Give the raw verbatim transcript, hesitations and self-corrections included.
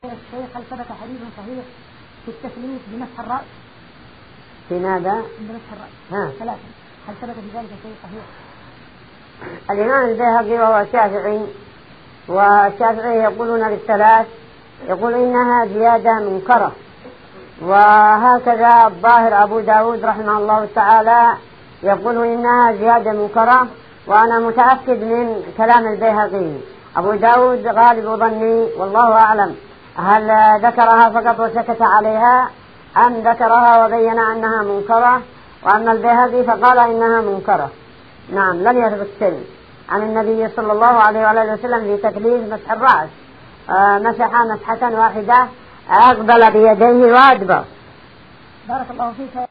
الشيخ هل ثبت حديث صحيح في التثليث بمسح الرأس؟ في ماذا؟ بمسح الرأس ها. ثلاثة، هل ثبت في ذلك شيء صحيح؟ الإمام البيهقي وهو شافعي، والشافعي يقولون بالثلاث، يقول إنها زيادة منكرة، وهكذا الظاهر أبو داود رحمه الله تعالى يقول إنها زيادة منكرة، وأنا متأكد من كلام البيهقي. أبو داود غالب ظني والله أعلم هل ذكرها فقط وسكت عليها أم ذكرها وبين أنها منكرة، وأما البيهقي فقال إنها منكرة. نعم، لم يثبت شيء عن النبي صلى الله عليه وآله وسلم في تكليف مسح الرأس. آه مسح مسحة واحدة، أقبل بيديه وأدبر. بارك الله فيك.